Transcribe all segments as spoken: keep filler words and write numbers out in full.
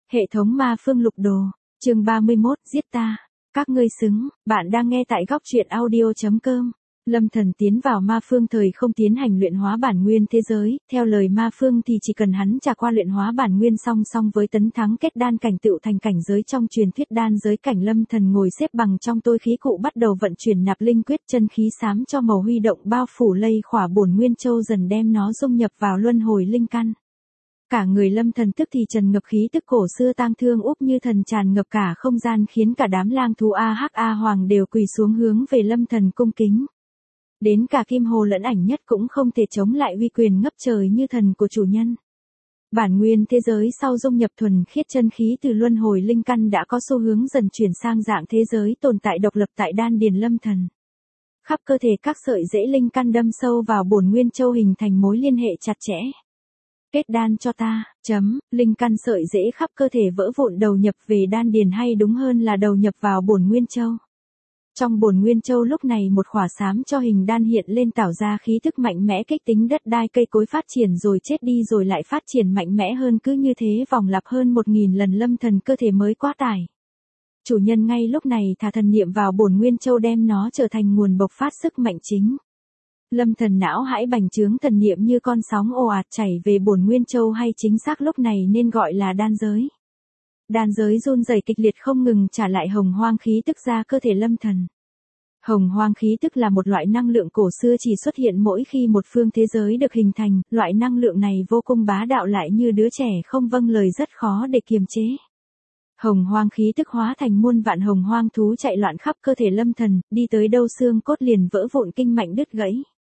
Hệ thống ma phương lục đồ, chương ba mươi mốt, giết ta. Các ngươi xứng, bạn đang nghe tại góc truyện audio.com. Lâm Thần tiến vào ma phương thời không tiến hành luyện hóa bản nguyên thế giới, theo lời ma phương thì chỉ cần hắn trải qua luyện hóa bản nguyên song song với tấn thắng kết đan cảnh tựu thành cảnh giới trong truyền thuyết đan giới cảnh. Lâm Thần ngồi xếp bằng trong tôi khí cụ bắt đầu vận chuyển nạp linh quyết, chân khí xám cho màu huy động bao phủ lây khỏa bổn nguyên châu, dần đem nó dung nhập vào luân hồi linh căn. Cả người Lâm Thần tức thì trần ngập khí tức cổ xưa tang thương úp như thần tràn ngập cả không gian, khiến cả đám lang thú A Hắc A Hoàng đều quỳ xuống hướng về Lâm Thần cung kính. Đến cả Kim Hồ lẫn Ảnh Nhất cũng không thể chống lại uy quyền ngấp trời như thần của chủ nhân. Bản nguyên thế giới sau dung nhập thuần khiết chân khí từ luân hồi linh căn đã có xu hướng dần chuyển sang dạng thế giới tồn tại độc lập tại đan điền Lâm Thần. Khắp cơ thể các sợi rễ linh căn đâm sâu vào bổn nguyên châu hình thành mối liên hệ chặt chẽ. Kết đan cho ta, chấm, linh căn sợi rễ khắp cơ thể vỡ vụn đầu nhập về đan điền, hay đúng hơn là đầu nhập vào bổn nguyên châu. Trong bổn nguyên châu lúc này một khỏa xám cho hình đan hiện lên, tạo ra khí thức mạnh mẽ kích tính đất đai cây cối phát triển rồi chết đi rồi lại phát triển mạnh mẽ hơn, cứ như thế vòng lặp hơn một nghìn lần. Lâm Thần cơ thể mới quá tải. Chủ nhân ngay lúc này thả thần niệm vào bổn nguyên châu, đem nó trở thành nguồn bộc phát sức mạnh chính. Lâm Thần não hãi bành trướng, thần niệm như con sóng ồ ạt chảy về bổn nguyên châu, hay chính xác lúc này nên gọi là đan giới. Đan giới run rẩy kịch liệt không ngừng trả lại hồng hoang khí tức ra cơ thể Lâm Thần. Hồng hoang khí tức là một loại năng lượng cổ xưa chỉ xuất hiện mỗi khi một phương thế giới được hình thành, loại năng lượng này vô cùng bá đạo, lại như đứa trẻ không vâng lời rất khó để kiềm chế. Hồng hoang khí tức hóa thành muôn vạn hồng hoang thú chạy loạn khắp cơ thể Lâm Thần, đi tới đâu xương cốt liền vỡ vụn, kinh mạch đứt gãy.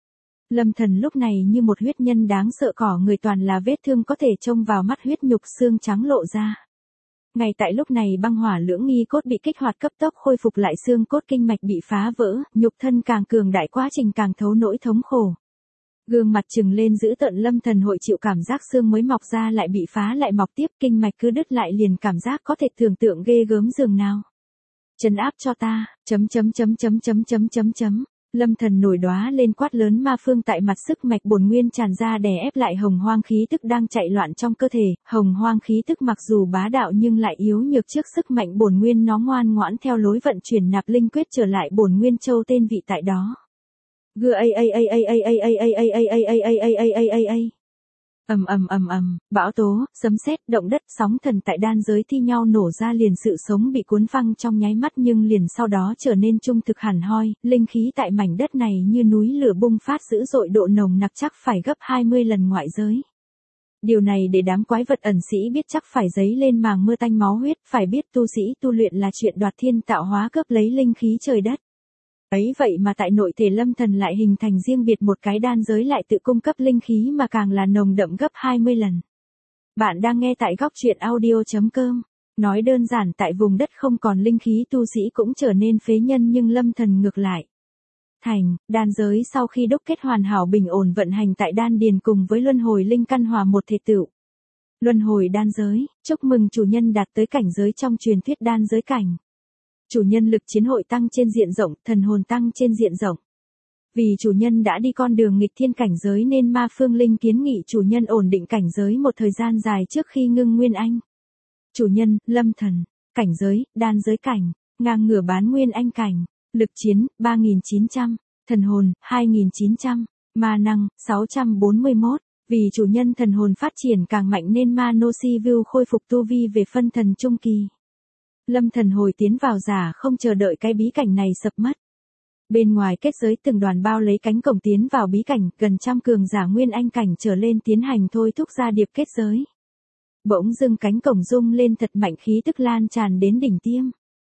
Lâm Thần lúc này như một huyết nhân đáng sợ, cỏ người toàn là vết thương có thể trông vào mắt, huyết nhục xương trắng lộ ra. Ngay tại lúc này băng hỏa lưỡng nghi cốt bị kích hoạt, cấp tốc khôi phục lại, xương cốt kinh mạch bị phá vỡ, nhục thân càng cường đại, quá trình càng thấu nỗi thống khổ. Gương mặt trừng lên dữ tợn, Lâm Thần hội chịu cảm giác xương mới mọc ra lại bị phá lại mọc tiếp, kinh mạch cứ đứt lại liền, cảm giác có thể tưởng tượng ghê gớm dường nào. Trấn áp cho ta, chấm chấm chấm chấm chấm chấm chấm chấm. Lâm Thần nổi đoá lên quát lớn ma phương tại mặt, sức mạch bổn nguyên tràn ra đè ép lại hồng hoang khí tức đang chạy loạn trong cơ thể. Hồng hoang khí tức mặc dù bá đạo nhưng lại yếu nhược trước sức mạnh bổn nguyên, nó ngoan ngoãn theo lối vận chuyển nạp linh quyết trở lại bổn nguyên châu tên vị tại đó. Gưa a a a a a a a a a a a a a a a a a. Ầm ầm ầm ầm, bão tố, sấm sét, động đất, sóng thần tại đan giới thi nhau nổ ra, liền sự sống bị cuốn phăng trong nháy mắt, nhưng liền sau đó trở nên trung thực hẳn hoi, linh khí tại mảnh đất này như núi lửa bùng phát dữ dội, độ nồng nặc chắc phải gấp hai mươi lần ngoại giới. Điều này để đám quái vật ẩn sĩ biết chắc phải giấy lên màng mưa tanh máu huyết, phải biết tu sĩ tu luyện là chuyện đoạt thiên tạo hóa, cướp lấy linh khí trời đất. Ấy vậy mà tại nội thể Lâm Thần lại hình thành riêng biệt một cái đan giới, lại tự cung cấp linh khí mà càng là nồng đậm gấp hai mươi lần. Bạn đang nghe tại góc truyện audio.com. Nói đơn giản, tại vùng đất không còn linh khí, tu sĩ cũng trở nên phế nhân, nhưng Lâm Thần ngược lại. Thành, đan giới sau khi đúc kết hoàn hảo bình ổn vận hành tại đan điền cùng với luân hồi linh căn hòa một thể tựu. Luân hồi đan giới, chúc mừng chủ nhân đạt tới cảnh giới trong truyền thuyết đan giới cảnh. Chủ nhân lực chiến hội tăng trên diện rộng, thần hồn tăng trên diện rộng. Vì chủ nhân đã đi con đường nghịch thiên cảnh giới nên ma phương linh kiến nghị chủ nhân ổn định cảnh giới một thời gian dài trước khi ngưng nguyên anh. Chủ nhân, Lâm Thần, cảnh giới, đan giới cảnh, ngang ngửa bán nguyên anh cảnh, lực chiến, ba nghìn chín trăm, thần hồn, hai nghìn chín trăm, ma năng, sáu trăm bốn mươi mốt. Vì chủ nhân thần hồn phát triển càng mạnh nên ma nô si view khôi phục tu vi về phân thần trung kỳ. Lâm Thần hồi tiến vào giả không chờ đợi cái bí cảnh này sập mất. Bên ngoài kết giới từng đoàn bao lấy cánh cổng tiến vào bí cảnh, gần trăm cường giả nguyên anh cảnh trở lên tiến hành thôi thúc ra điệp kết giới. Bỗng dưng cánh cổng rung lên thật mạnh, khí tức lan tràn đến đỉnh tiêm.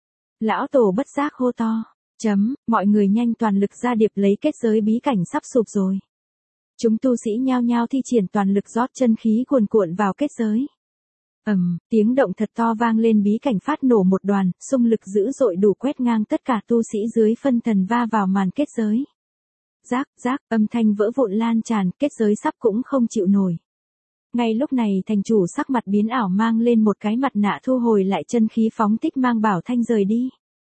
Lão tổ bất giác hô to, chấm, mọi người nhanh toàn lực ra điệp lấy kết giới, bí cảnh sắp sụp rồi. Chúng tu sĩ nhao nhao thi triển toàn lực rót chân khí cuồn cuộn vào kết giới. Ầm, um, tiếng động thật to vang lên, bí cảnh phát nổ một đoàn, xung lực dữ dội đủ quét ngang tất cả tu sĩ dưới phân thần va vào màn kết giới. Rác, rác, âm thanh vỡ vụn lan tràn, kết giới sắp cũng không chịu nổi. Ngay lúc này thành chủ sắc mặt biến ảo, mang lên một cái mặt nạ thu hồi lại chân khí phóng thích, mang Bảo Thanh rời đi.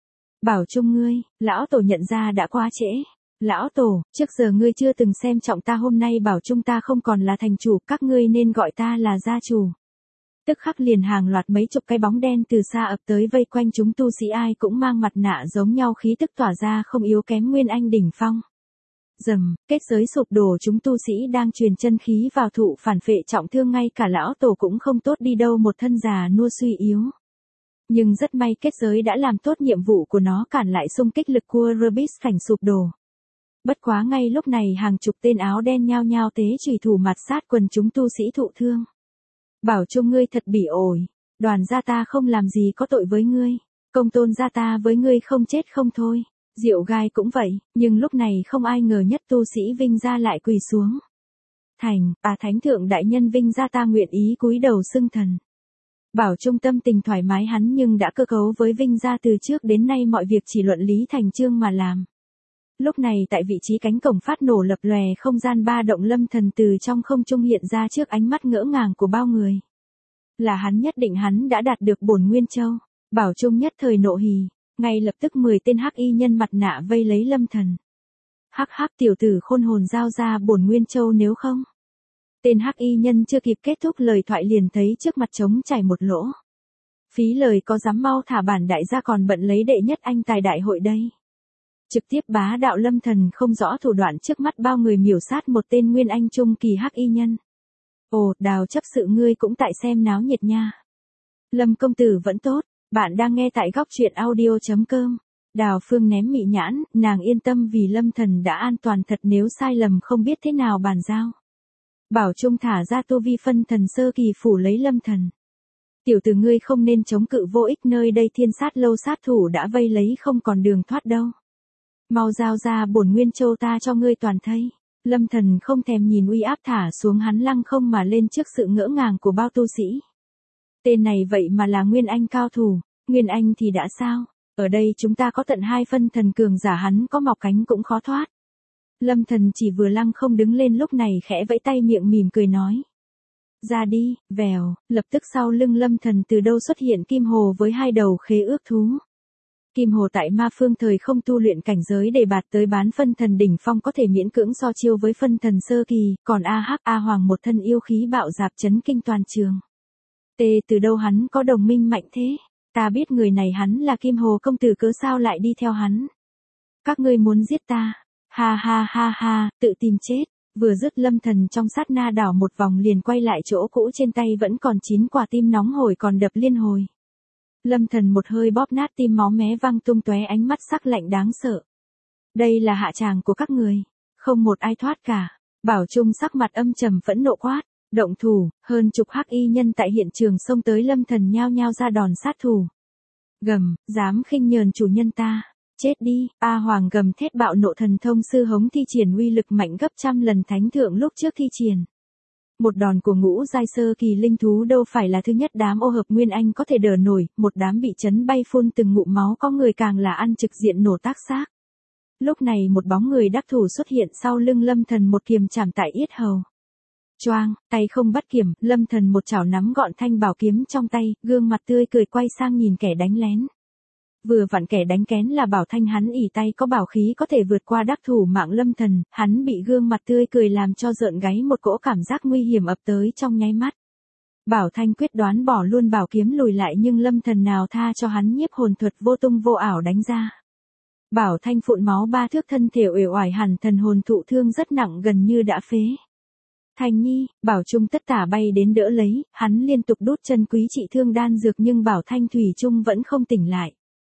Bảo Trung ngươi, lão tổ nhận ra đã quá trễ. Lão tổ, trước giờ ngươi chưa từng xem trọng ta, hôm nay Bảo Trung ta không còn là thành chủ, các ngươi nên gọi ta là gia chủ. Tức khắc liền hàng loạt mấy chục cái bóng đen từ xa ập tới vây quanh chúng tu sĩ ai cũng mang mặt nạ giống nhau khí tức tỏa ra không yếu kém Nguyên Anh đỉnh phong. Dầm, kết giới sụp đổ chúng tu sĩ đang truyền chân khí vào thụ phản phệ trọng thương ngay cả lão tổ cũng không tốt đi đâu một thân già nua suy yếu. Nhưng rất may kết giới đã làm tốt nhiệm vụ của nó cản lại xung kích lực của Rubis cảnh sụp đổ. Bất quá ngay lúc này hàng chục tên áo đen nhao nhao tế chùy thủ mặt sát quần chúng tu sĩ thụ thương. Bảo Trung ngươi thật bỉ ổi, đoàn gia ta không làm gì có tội với ngươi, công tôn gia ta với ngươi không chết không thôi. Diệu gai cũng vậy, nhưng lúc này không ai ngờ nhất tu sĩ Vinh gia lại quỳ xuống. Thành, à thánh thượng đại nhân Vinh gia ta nguyện ý cúi đầu xưng thần. Bảo Trung tâm tình thoải mái hắn nhưng đã cơ cấu với Vinh gia từ trước đến nay mọi việc chỉ luận lý thành chương mà làm. Lúc này tại vị trí cánh cổng phát nổ lập lòe không gian ba động lâm thần từ trong không trung hiện ra trước ánh mắt ngỡ ngàng của bao người. Là hắn nhất định hắn đã đạt được bổn Nguyên Châu. Bảo Trung nhất thời nộ hì, ngay lập tức mười tên hắc y nhân mặt nạ vây lấy lâm thần. Hắc hắc tiểu tử khôn hồn giao ra bổn Nguyên Châu nếu không. Tên hắc y nhân chưa kịp kết thúc lời thoại liền thấy trước mặt trống chảy một lỗ. Phí lời có dám mau thả bản đại gia còn bận lấy đệ nhất anh tài đại hội đây. Trực tiếp bá đạo lâm thần không rõ thủ đoạn trước mắt bao người miểu sát một tên Nguyên Anh trung kỳ hắc y nhân. Ồ, Đào chấp sự ngươi cũng tại xem náo nhiệt nha. Lâm công tử vẫn tốt, bạn đang nghe tại góc truyện audio chấm com. Đào Phương ném mị nhãn, nàng yên tâm vì lâm thần đã an toàn thật nếu sai lầm không biết thế nào bàn giao. Bảo Trung thả ra tu vi phân thần sơ kỳ phủ lấy lâm thần. Tiểu tử ngươi không nên chống cự vô ích nơi đây thiên sát lâu sát thủ đã vây lấy không còn đường thoát đâu. Mau giao ra bổn Nguyên Châu ta cho ngươi toàn thây. Lâm thần không thèm nhìn uy áp thả xuống hắn lăng không mà lên trước sự ngỡ ngàng của bao tu sĩ. Tên này vậy mà là Nguyên Anh cao thủ, Nguyên Anh thì đã sao, ở đây chúng ta có tận hai phân thần cường giả hắn có mọc cánh cũng khó thoát. Lâm thần chỉ vừa lăng không đứng lên lúc này khẽ vẫy tay miệng mỉm cười nói. Ra đi, vèo, lập tức sau lưng lâm thần từ đâu xuất hiện kim hồ với hai đầu khế ước thú. Kim hồ tại ma phương thời không tu luyện cảnh giới để bạt tới bán phân thần đỉnh phong có thể miễn cưỡng so chiêu với phân thần sơ kỳ, còn A Hắc A Hoàng một thân yêu khí bạo dạp chấn kinh toàn trường. Tê từ đâu hắn có đồng minh mạnh thế, ta biết người này hắn là Kim Hồ công tử cớ sao lại đi theo hắn. Các ngươi muốn giết ta, ha ha ha ha, tự tìm chết, vừa dứt lâm thần trong sát na đảo một vòng liền quay lại chỗ cũ trên tay vẫn còn chín quả tim nóng hổi còn đập liên hồi. Lâm thần một hơi bóp nát tim máu mé văng tung tóe ánh mắt sắc lạnh đáng sợ. Đây là hạ tràng của các người, không một ai thoát cả. Bảo Trung sắc mặt âm trầm phẫn nộ quát, động thủ, hơn chục hắc y nhân tại hiện trường xông tới lâm thần nhao nhao ra đòn sát thủ. Gầm, dám khinh nhờn chủ nhân ta, chết đi, A Hoàng gầm thét bạo nộ thần thông sư hống thi triển uy lực mạnh gấp trăm lần thánh thượng lúc trước thi triển. Một đòn của ngũ giai sơ kỳ linh thú đâu phải là thứ nhất đám ô hợp Nguyên Anh có thể đỡ nổi, một đám bị chấn bay phun từng ngụm máu có người càng là ăn trực diện nổ tác xác. Lúc này một bóng người đắc thủ xuất hiện sau lưng lâm thần một kiềm chạm tại yết hầu. Choang, tay không bắt kiểm, lâm thần một chảo nắm gọn thanh bảo kiếm trong tay, gương mặt tươi cười quay sang nhìn kẻ đánh lén. Vừa vặn kẻ đánh kén là Bảo Thanh hắn ỉ tay có bảo khí có thể vượt qua đắc thủ mạng lâm thần, hắn bị gương mặt tươi cười làm cho rợn gáy một cỗ cảm giác nguy hiểm ập tới trong nháy mắt. Bảo Thanh quyết đoán bỏ luôn bảo kiếm lùi lại nhưng lâm thần nào tha cho hắn nhiếp hồn thuật vô tung vô ảo đánh ra. Bảo Thanh phụn máu ba thước thân thể uể oải hẳn thần hồn thụ thương rất nặng gần như đã phế. Thành Nhi, Bảo Trung tất tả bay đến đỡ lấy, hắn liên tục đút chân quý trị thương đan dược nhưng Bảo Thanh thủy chung vẫn không tỉnh lại.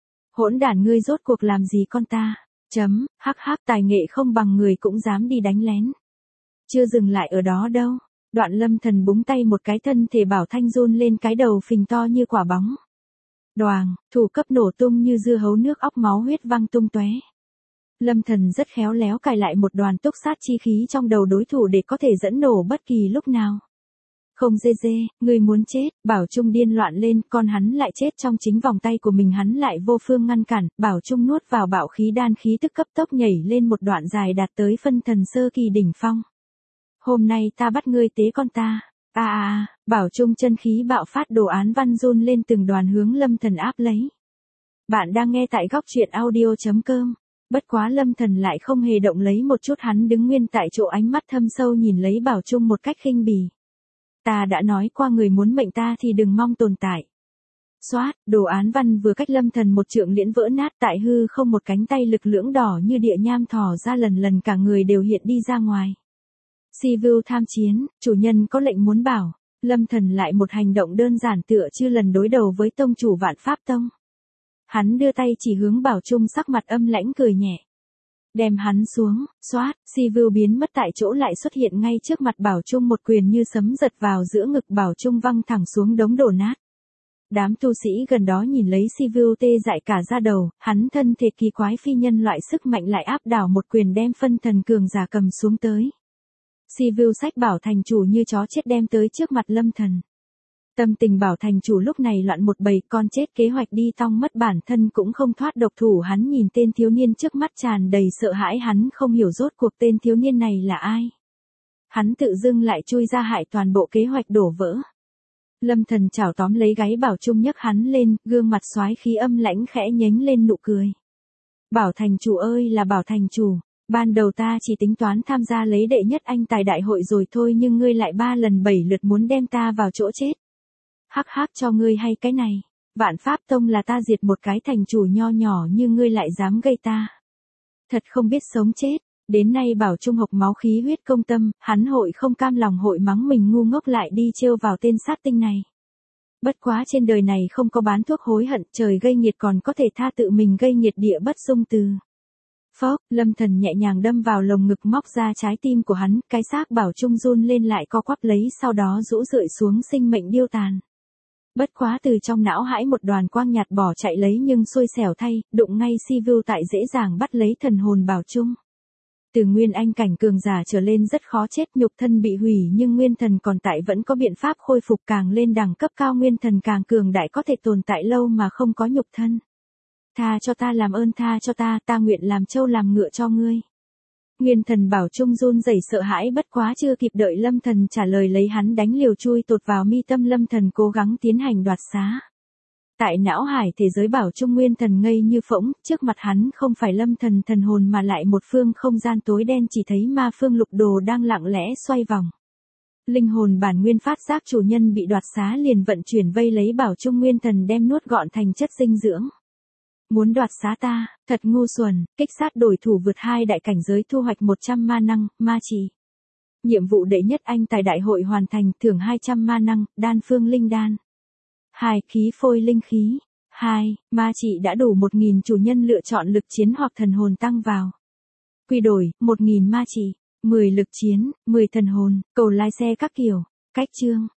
Hỗn đản ngươi rốt cuộc làm gì con ta? Chấm, hắc hắc tài nghệ không bằng người cũng dám đi đánh lén. Chưa dừng lại ở đó đâu. Đoạn lâm thần búng tay một cái thân thể Bảo Thanh run lên cái đầu phình to như quả bóng. Đoàng, thủ cấp nổ tung như dưa hấu nước óc máu huyết văng tung tóe. Lâm thần rất khéo léo cài lại một đoàn túc sát chi khí trong đầu đối thủ để có thể dẫn nổ bất kỳ lúc nào. Không dê dê, người muốn chết, Bảo Trung điên loạn lên, con hắn lại chết trong chính vòng tay của mình hắn lại vô phương ngăn cản, Bảo Trung nuốt vào bạo khí đan khí tức cấp tốc nhảy lên một đoạn dài đạt tới phân thần sơ kỳ đỉnh phong. Hôm nay ta bắt ngươi tế con ta, à à, Bảo Trung chân khí bạo phát đồ án văn run lên từng đoàn hướng lâm thần áp lấy. Bạn đang nghe tại góc truyện audio chấm com. Bất quá lâm thần lại không hề động lấy một chút hắn đứng nguyên tại chỗ ánh mắt thâm sâu nhìn lấy Bảo Trung một cách khinh bỉ. Ta đã nói qua người muốn mệnh ta thì đừng mong tồn tại. Xoát, đồ án văn vừa cách Lâm Thần một trượng liễn vỡ nát, tại hư không một cánh tay lực lưỡng đỏ như địa nham thò ra, lần lần cả người đều hiện đi ra ngoài. Sivu tham chiến, chủ nhân có lệnh muốn bảo. Lâm Thần lại một hành động đơn giản tựa như lần đối đầu với tông chủ Vạn Pháp Tông. Hắn đưa tay chỉ hướng Bảo Trung, sắc mặt âm lãnh cười nhẹ. Đem hắn xuống, xoát, Sivu biến mất tại chỗ, lại xuất hiện ngay trước mặt Bảo Trung, một quyền như sấm giật vào giữa ngực Bảo Trung, văng thẳng xuống đống đổ nát. Đám tu sĩ gần đó nhìn lấy Sivu tê dại cả da đầu, hắn thân thể kỳ quái phi nhân loại sức mạnh lại áp đảo một quyền đem phân thần cường giả cầm xuống tới. Sivu sách Bảo thành chủ như chó chết đem tới trước mặt Lâm Thần. Tâm tình Bảo thành chủ lúc này loạn một bầy, con chết kế hoạch đi tong mất bản thân cũng không thoát độc thủ. Hắn nhìn tên thiếu niên trước mắt tràn đầy sợ hãi, hắn không hiểu rốt cuộc tên thiếu niên này là ai. Hắn tự dưng lại chui ra hại toàn bộ kế hoạch đổ vỡ. Lâm Thần chảo tóm lấy gáy Bảo Trung nhấc hắn lên, gương mặt soái khí âm lãnh khẽ nhếch lên nụ cười. Bảo thành chủ ơi là Bảo thành chủ, ban đầu ta chỉ tính toán tham gia lấy đệ nhất anh tài đại hội rồi thôi, nhưng ngươi lại ba lần bảy lượt muốn đem ta vào chỗ chết. Hắc hắc, cho ngươi hay cái này, Vạn Pháp Tông là ta diệt một cái thành chủ nho nhỏ như ngươi lại dám gây ta. Thật không biết sống chết. Đến nay Bảo Trung hộc máu khí huyết công tâm, hắn hội không cam lòng hội mắng mình ngu ngốc lại đi trêu vào tên sát tinh này. Bất quá trên đời này không có bán thuốc hối hận, trời gây nghiệt còn có thể tha, tự mình gây nghiệt địa bất dung từ. Phốc, Lâm Thần nhẹ nhàng đâm vào lồng ngực, móc ra trái tim của hắn, cái xác Bảo Trung run lên lại co quắp lấy, sau đó rũ rượi xuống, sinh mệnh điêu tàn. Bất quá từ trong não hãi một đoàn quang nhạt bỏ chạy lấy, nhưng xui xẻo thay, đụng ngay Sivu tại dễ dàng bắt lấy thần hồn Bảo Trung. Từ nguyên anh cảnh cường giả trở lên rất khó chết, nhục thân bị hủy nhưng nguyên thần còn tại vẫn có biện pháp khôi phục, càng lên đẳng cấp cao nguyên thần càng cường đại có thể tồn tại lâu mà không có nhục thân. Tha cho ta, làm ơn tha cho ta, ta nguyện làm trâu làm ngựa cho ngươi. Nguyên thần Bảo Trung run rẩy sợ hãi, bất quá chưa kịp đợi Lâm Thần trả lời lấy hắn đánh liều chui tột vào mi tâm Lâm Thần, cố gắng tiến hành đoạt xá. Tại não hải thế giới Bảo Trung nguyên thần ngây như phỗng, trước mặt hắn không phải Lâm Thần thần hồn mà lại một phương không gian tối đen, chỉ thấy ma phương lục đồ đang lặng lẽ xoay vòng. Linh hồn bản nguyên phát giác chủ nhân bị đoạt xá liền vận chuyển vây lấy Bảo Trung nguyên thần, đem nuốt gọn thành chất dinh dưỡng. Muốn đoạt xá ta, thật ngu xuẩn, kích sát đổi thủ vượt hai đại cảnh giới, thu hoạch một trăm ma năng, ma trì. Nhiệm vụ đệ nhất anh tài đại hội hoàn thành, thưởng hai trăm ma năng, đan phương linh đan. hai. Khí phôi linh khí. hai. Ma trị đã đủ một nghìn, chủ nhân lựa chọn lực chiến hoặc thần hồn tăng vào. Quy đổi, một nghìn ma trị, mười lực chiến, mười thần hồn, cầu lai xe các kiểu. Cách chương.